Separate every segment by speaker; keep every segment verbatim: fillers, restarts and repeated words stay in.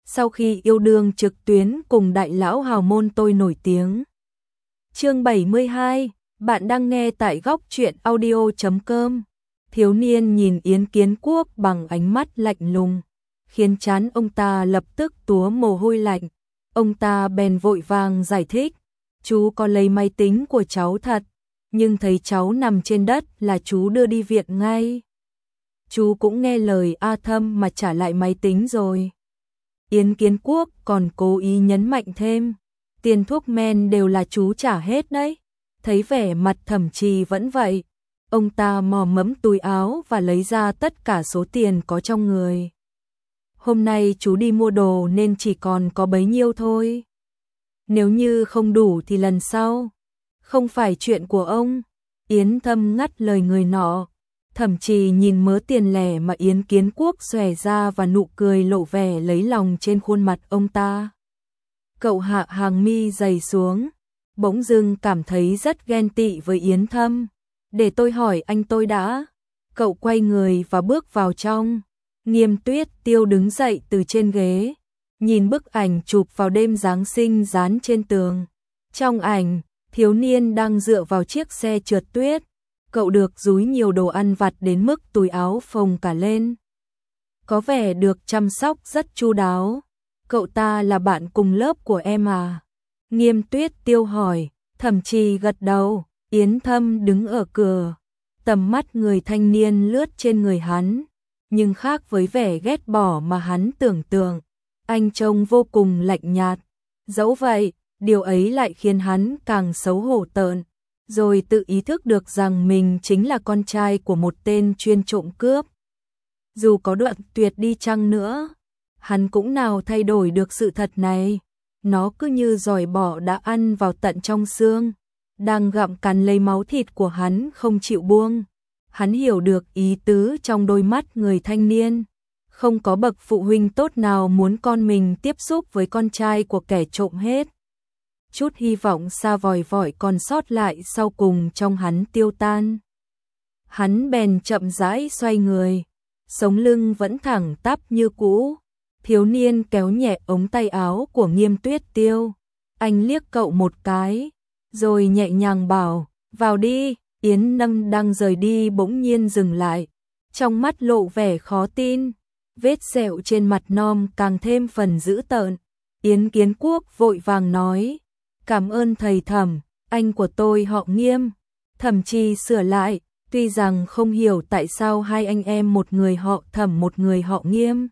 Speaker 1: sau khi yêu đương trực tuyến cùng đại lão hào môn tôi nổi tiếng. Chương bảy mươi hai, bạn đang nghe tại góc truyện audio chấm com. Thiếu niên nhìn Yến Kiến Quốc bằng ánh mắt lạnh lùng, khiến trán ông ta lập tức túa mồ hôi lạnh. Ông ta bèn vội vàng giải thích, chú có lấy máy tính của cháu thật, nhưng thấy cháu nằm trên đất là chú đưa đi viện ngay. Chú cũng nghe lời A Thâm mà trả lại máy tính rồi. Yến Kiến Quốc còn cố ý nhấn mạnh thêm, tiền thuốc men đều là chú trả hết đấy. Thấy vẻ mặt Thẩm Trì vẫn vậy, ông ta mò mẫm túi áo và lấy ra tất cả số tiền có trong người. Hôm nay chú đi mua đồ nên chỉ còn có bấy nhiêu thôi. Nếu như không đủ thì lần sau. Không phải chuyện của ông. Yến Thâm ngắt lời người nọ. Thẩm Trì nhìn mớ tiền lẻ mà Yến Kiến Quốc xòe ra và nụ cười lộ vẻ lấy lòng trên khuôn mặt ông ta. Cậu hạ hàng mi dày xuống, bỗng dưng cảm thấy rất ghen tị với Yến Thâm. Để tôi hỏi anh tôi đã. Cậu quay người và bước vào trong. Nghiêm Tuyết Tiêu đứng dậy từ trên ghế, nhìn bức ảnh chụp vào đêm Giáng sinh dán trên tường. Trong ảnh, thiếu niên đang dựa vào chiếc xe trượt tuyết. Cậu được dúi nhiều đồ ăn vặt đến mức túi áo phồng cả lên. Có vẻ được chăm sóc rất chu đáo. Cậu ta là bạn cùng lớp của em à? Nghiêm Tuyết Tiêu hỏi. Thẩm Trì gật đầu. Yến Thâm đứng ở cửa, tầm mắt người thanh niên lướt trên người hắn, nhưng khác với vẻ ghét bỏ mà hắn tưởng tượng, anh trông vô cùng lạnh nhạt. Dẫu vậy, điều ấy lại khiến hắn càng xấu hổ tợn, rồi tự ý thức được rằng mình chính là con trai của một tên chuyên trộm cướp. Dù có đoạn tuyệt đi chăng nữa, hắn cũng nào thay đổi được sự thật này. Nó cứ như giòi bọ đã ăn vào tận trong xương, đang gặm cắn lấy máu thịt của hắn không chịu buông. Hắn hiểu được ý tứ trong đôi mắt người thanh niên. Không có bậc phụ huynh tốt nào muốn con mình tiếp xúc với con trai của kẻ trộm hết. Chút hy vọng xa vòi vọi còn sót lại sau cùng trong hắn tiêu tan. Hắn bèn chậm rãi xoay người, sống lưng vẫn thẳng tắp như cũ. Thiếu niên kéo nhẹ ống tay áo của Nghiêm Tuyết Tiêu. Anh liếc cậu một cái, rồi nhẹ nhàng bảo, vào đi. Yến Nâm đang rời đi bỗng nhiên dừng lại, trong mắt lộ vẻ khó tin, vết sẹo trên mặt non càng thêm phần dữ tợn. Yến Kiến Quốc vội vàng nói, cảm ơn thầy Thẩm, anh của tôi họ Nghiêm. Thẩm Trì sửa lại, tuy rằng không hiểu tại sao hai anh em một người họ Thẩm một người họ Nghiêm.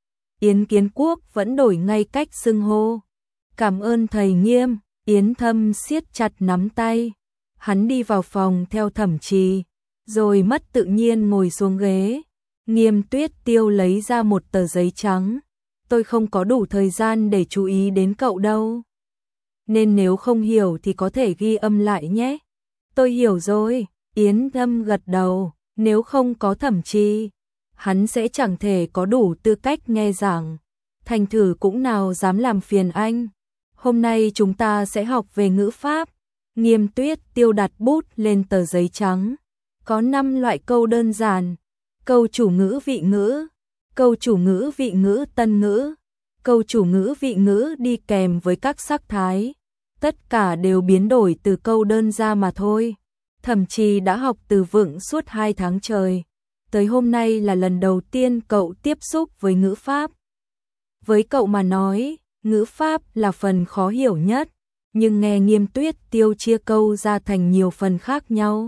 Speaker 1: Yến Kiến Quốc vẫn đổi ngay cách xưng hô. Cảm ơn thầy Nghiêm. Yến Thâm siết chặt nắm tay. Hắn đi vào phòng theo Thẩm Trì, rồi mất tự nhiên ngồi xuống ghế. Nghiêm Tuyết Tiêu lấy ra một tờ giấy trắng. Tôi không có đủ thời gian để chú ý đến cậu đâu, nên nếu không hiểu thì có thể ghi âm lại nhé. Tôi hiểu rồi. Yến Thâm gật đầu. Nếu không có Thẩm Trì, hắn sẽ chẳng thể có đủ tư cách nghe giảng. Thành thử cũng nào dám làm phiền anh. Hôm nay chúng ta sẽ học về ngữ pháp. Nghiêm Tuyết Tiêu đặt bút lên tờ giấy trắng. Có năm loại câu đơn giản. Câu chủ ngữ vị ngữ, câu chủ ngữ vị ngữ tân ngữ, câu chủ ngữ vị ngữ đi kèm với các sắc thái. Tất cả đều biến đổi từ câu đơn ra mà thôi. Thẩm Trì đã học từ vựng suốt hai tháng trời. Tới hôm nay là lần đầu tiên cậu tiếp xúc với ngữ pháp. Với cậu mà nói, ngữ pháp là phần khó hiểu nhất, nhưng nghe Nghiêm Tuyết Tiêu chia câu ra thành nhiều phần khác nhau,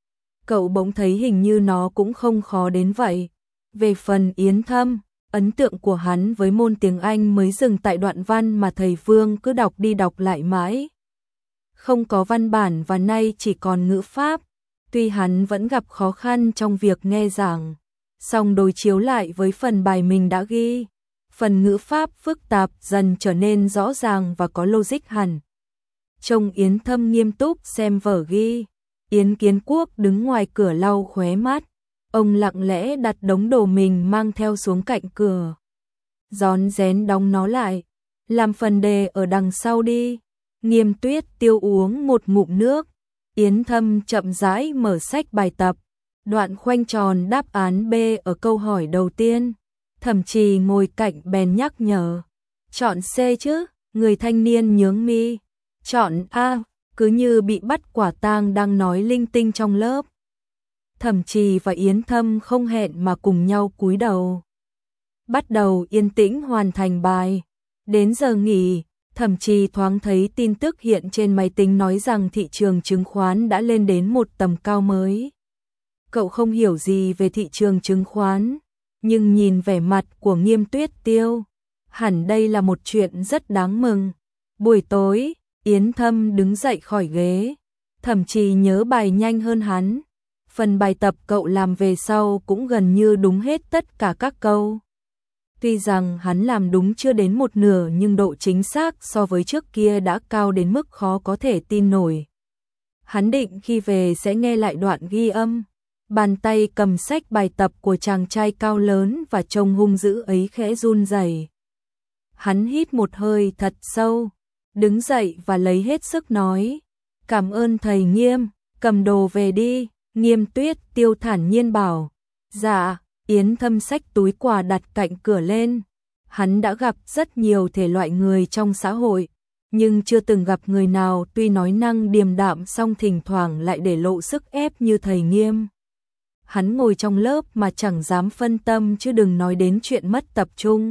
Speaker 1: cậu bỗng thấy hình như nó cũng không khó đến vậy. Về phần Yến Thâm, ấn tượng của hắn với môn tiếng Anh mới dừng tại đoạn văn mà thầy Vương cứ đọc đi đọc lại mãi. Không có văn bản và nay chỉ còn ngữ pháp. Tuy hắn vẫn gặp khó khăn trong việc nghe giảng, song đối chiếu lại với phần bài mình đã ghi, phần ngữ pháp phức tạp dần trở nên rõ ràng và có logic hẳn. Trông Yến Thâm nghiêm túc xem vở ghi. Yến Kiến Quốc đứng ngoài cửa lau khóe mắt. Ông lặng lẽ đặt đống đồ mình mang theo xuống cạnh cửa, rón rén đóng nó lại. Làm phần đề ở đằng sau đi. Nghiêm Tuyết Tiêu uống một ngụm nước. Yến Thâm chậm rãi mở sách bài tập. Đoạn khoanh tròn đáp án B ở câu hỏi đầu tiên. Thẩm Trì ngồi cạnh bèn nhắc nhở. Chọn C chứ, người thanh niên nhướng mi. Chọn A, cứ như bị bắt quả tang đang nói linh tinh trong lớp. Thẩm Trì và Yến Thâm không hẹn mà cùng nhau cúi đầu. Bắt đầu yên tĩnh hoàn thành bài. Đến giờ nghỉ, Thẩm Trì thoáng thấy tin tức hiện trên máy tính nói rằng thị trường chứng khoán đã lên đến một tầm cao mới. Cậu không hiểu gì về thị trường chứng khoán, nhưng nhìn vẻ mặt của Nghiêm Tuyết Tiêu, hẳn đây là một chuyện rất đáng mừng. Buổi tối, Yến Thâm đứng dậy khỏi ghế, Thẩm Trì nhớ bài nhanh hơn hắn. Phần bài tập cậu làm về sau cũng gần như đúng hết tất cả các câu. Tuy rằng hắn làm đúng chưa đến một nửa nhưng độ chính xác so với trước kia đã cao đến mức khó có thể tin nổi. Hắn định khi về sẽ nghe lại đoạn ghi âm. Bàn tay cầm sách bài tập của chàng trai cao lớn và trông hung dữ ấy khẽ run rẩy. Hắn hít một hơi thật sâu, đứng dậy và lấy hết sức nói: "Cảm ơn thầy Nghiêm, cầm đồ về đi." Nghiêm Tuyết Tiêu thản nhiên bảo: "Dạ." Yến Thâm xách túi quà đặt cạnh cửa lên. Hắn đã gặp rất nhiều thể loại người trong xã hội, nhưng chưa từng gặp người nào tuy nói năng điềm đạm song thỉnh thoảng lại để lộ sức ép như thầy Nghiêm. Hắn ngồi trong lớp mà chẳng dám phân tâm chứ đừng nói đến chuyện mất tập trung.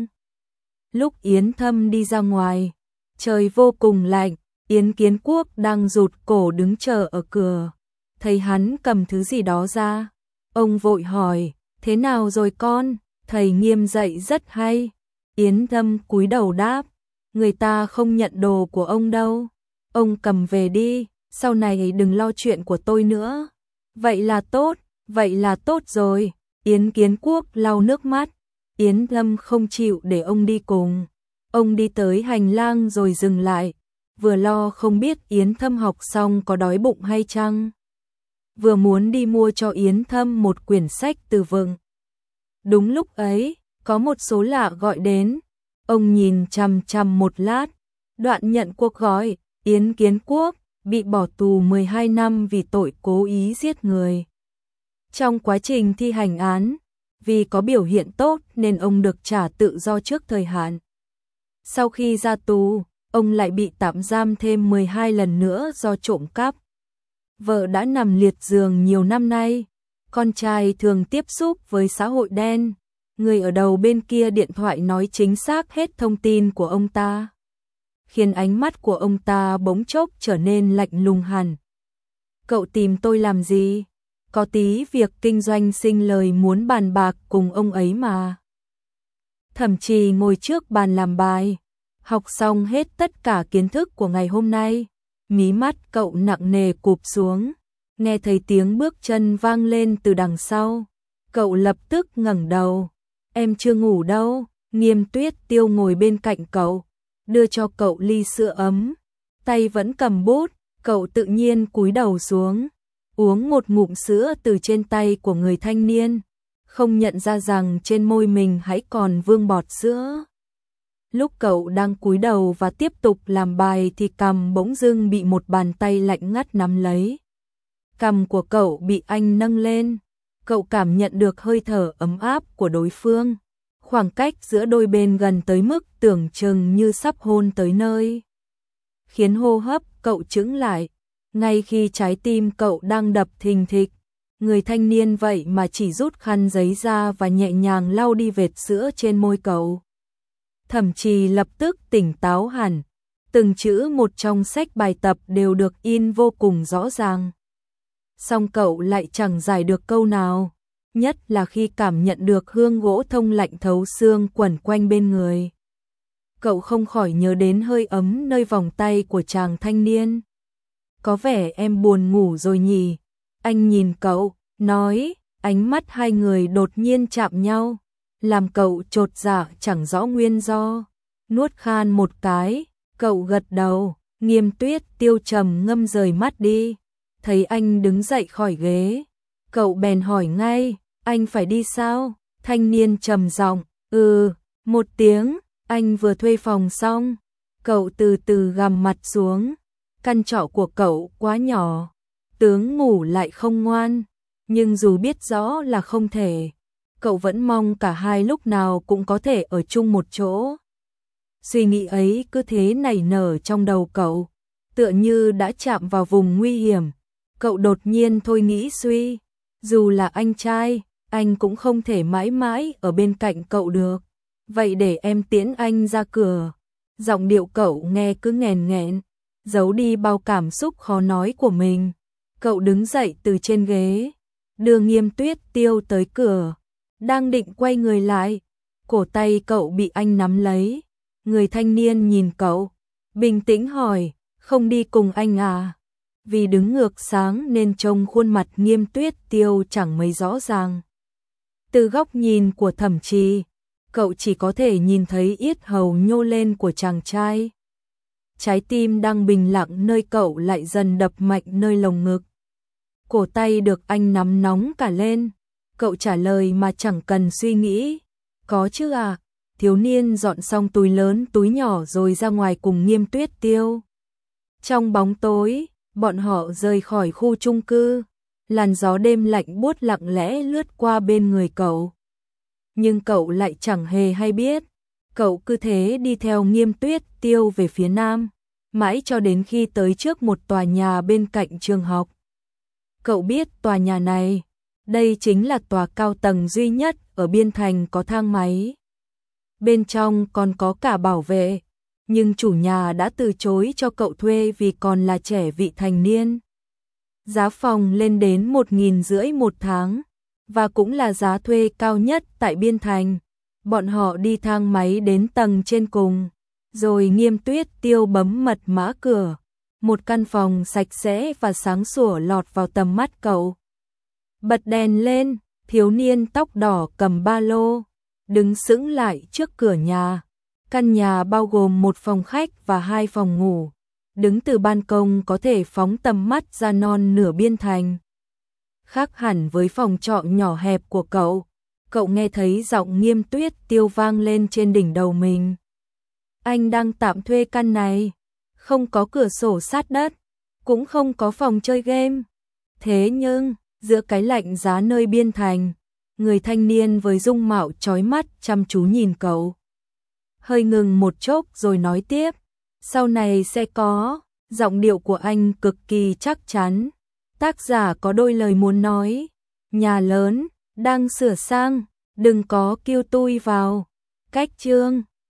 Speaker 1: Lúc Yến Thâm đi ra ngoài, trời vô cùng lạnh, Yến Kiến Quốc đang rụt cổ đứng chờ ở cửa. Thấy hắn cầm thứ gì đó ra, ông vội hỏi: "Thế nào rồi con?" Thầy Nghiêm dạy rất hay. Yến Thâm cúi đầu đáp: "Người ta không nhận đồ của ông đâu. Ông cầm về đi, sau này đừng lo chuyện của tôi nữa." "Vậy là tốt, vậy là tốt rồi." Yến Kiến Quốc lau nước mắt. Yến Thâm không chịu để ông đi cùng. Ông đi tới hành lang rồi dừng lại, vừa lo không biết Yến Thâm học xong có đói bụng hay chăng, vừa muốn đi mua cho Yến Thâm một quyển sách từ vựng. Đúng lúc ấy, có một số lạ gọi đến. Ông nhìn chằm chằm một lát, đoạn nhận cuộc gọi: "Yến Kiến Quốc, bị bỏ tù mười hai năm vì tội cố ý giết người. Trong quá trình thi hành án, vì có biểu hiện tốt nên ông được trả tự do trước thời hạn. Sau khi ra tù, ông lại bị tạm giam thêm mười hai lần nữa do trộm cắp. Vợ đã nằm liệt giường nhiều năm nay, con trai thường tiếp xúc với xã hội đen." Người ở đầu bên kia điện thoại nói chính xác hết thông tin của ông ta, khiến ánh mắt của ông ta bỗng chốc trở nên lạnh lùng hẳn. "Cậu tìm tôi làm gì? Có tí việc kinh doanh sinh lời muốn bàn bạc cùng ông ấy mà." Thẩm Trì ngồi trước bàn làm bài, học xong hết tất cả kiến thức của ngày hôm nay. Mí mắt cậu nặng nề cụp xuống, nghe thấy tiếng bước chân vang lên từ đằng sau. Cậu lập tức ngẩng đầu. "Em chưa ngủ đâu." Nghiêm Tuyết Tiêu ngồi bên cạnh cậu, đưa cho cậu ly sữa ấm. Tay vẫn cầm bút, cậu tự nhiên cúi đầu xuống, uống một ngụm sữa từ trên tay của người thanh niên, không nhận ra rằng trên môi mình hãy còn vương bọt sữa. Lúc cậu đang cúi đầu và tiếp tục làm bài thì cằm bỗng dưng bị một bàn tay lạnh ngắt nắm lấy. Cằm của cậu bị anh nâng lên, cậu cảm nhận được hơi thở ấm áp của đối phương. Khoảng cách giữa đôi bên gần tới mức tưởng chừng như sắp hôn tới nơi, khiến hô hấp cậu chững lại. Ngay khi trái tim cậu đang đập thình thịch, người thanh niên vậy mà chỉ rút khăn giấy ra và nhẹ nhàng lau đi vệt sữa trên môi cậu. Thẩm Trì lập tức tỉnh táo hẳn, từng chữ một trong sách bài tập đều được in vô cùng rõ ràng. Song cậu lại chẳng giải được câu nào, nhất là khi cảm nhận được hương gỗ thông lạnh thấu xương quẩn quanh bên người. Cậu không khỏi nhớ đến hơi ấm nơi vòng tay của chàng thanh niên. "Có vẻ em buồn ngủ rồi nhỉ?" Anh nhìn cậu, nói. Ánh mắt hai người đột nhiên chạm nhau, làm cậu chột dạ chẳng rõ nguyên do. Nuốt khan một cái, cậu gật đầu. Nghiêm Tuyết Tiêu trầm ngâm rời mắt đi. Thấy anh đứng dậy khỏi ghế, cậu bèn hỏi ngay: "Anh phải đi sao?" Thanh niên trầm giọng: "Ừ." Một tiếng. Anh vừa thuê phòng xong. Cậu từ từ gằm mặt xuống. Căn trọ của cậu quá nhỏ, tướng ngủ lại không ngoan, nhưng dù biết rõ là không thể, cậu vẫn mong cả hai lúc nào cũng có thể ở chung một chỗ. Suy nghĩ ấy cứ thế nảy nở trong đầu cậu, tựa như đã chạm vào vùng nguy hiểm. Cậu đột nhiên thôi nghĩ suy, dù là anh trai, anh cũng không thể mãi mãi ở bên cạnh cậu được. Vậy để em tiễn anh ra cửa. Giọng điệu cậu nghe cứ nghèn nghẹn, giấu đi bao cảm xúc khó nói của mình. Cậu đứng dậy từ trên ghế, đưa Nghiêm Tuyết Tiêu tới cửa, đang định quay người lại, cổ tay cậu bị anh nắm lấy. Người thanh niên nhìn cậu, bình tĩnh hỏi, không đi cùng anh à? Vì đứng ngược sáng nên trông khuôn mặt Nghiêm Tuyết Tiêu chẳng mấy rõ ràng. Từ góc nhìn của Thẩm Trì, cậu chỉ có thể nhìn thấy yết hầu nhô lên của chàng trai. Trái tim đang bình lặng nơi cậu lại dần đập mạnh nơi lồng ngực. Cổ tay được anh nắm nóng cả lên, cậu trả lời mà chẳng cần suy nghĩ. Có chứ à? Thiếu niên dọn xong túi lớn túi nhỏ rồi ra ngoài cùng Nghiêm Tuyết Tiêu. Trong bóng tối, bọn họ rời khỏi khu chung cư, làn gió đêm lạnh buốt lặng lẽ lướt qua bên người cậu. Nhưng cậu lại chẳng hề hay biết, cậu cứ thế đi theo Nghiêm Tuyết Tiêu về phía nam, mãi cho đến khi tới trước một tòa nhà bên cạnh trường học. Cậu biết tòa nhà này, đây chính là tòa cao tầng duy nhất ở Biên Thành có thang máy. Bên trong còn có cả bảo vệ, nhưng chủ nhà đã từ chối cho cậu thuê vì còn là trẻ vị thành niên. Giá phòng lên đến một nghìn rưỡi một tháng, và cũng là giá thuê cao nhất tại Biên Thành. Bọn họ đi thang máy đến tầng trên cùng, rồi Nghiêm Tuyết Tiêu bấm mật mã cửa. Một căn phòng sạch sẽ và sáng sủa lọt vào tầm mắt cậu. Bật đèn lên, thiếu niên tóc đỏ cầm ba lô, đứng sững lại trước cửa nhà. Căn nhà bao gồm một phòng khách và hai phòng ngủ. Đứng từ ban công có thể phóng tầm mắt ra non nửa Biên Thành. Khác hẳn với phòng trọ nhỏ hẹp của cậu, cậu nghe thấy giọng Nghiêm Tuyết Tiêu vang lên trên đỉnh đầu mình. Anh đang tạm thuê căn này, không có cửa sổ sát đất, cũng không có phòng chơi game. Thế nhưng, giữa cái lạnh giá nơi Biên Thành, người thanh niên với dung mạo chói mắt chăm chú nhìn cậu. Hơi ngừng một chốc rồi nói tiếp, sau này sẽ có. Giọng điệu của anh cực kỳ chắc chắn. Tác giả có đôi lời muốn nói, nhà lớn, đang sửa sang, đừng có kêu tui vào. Cách chương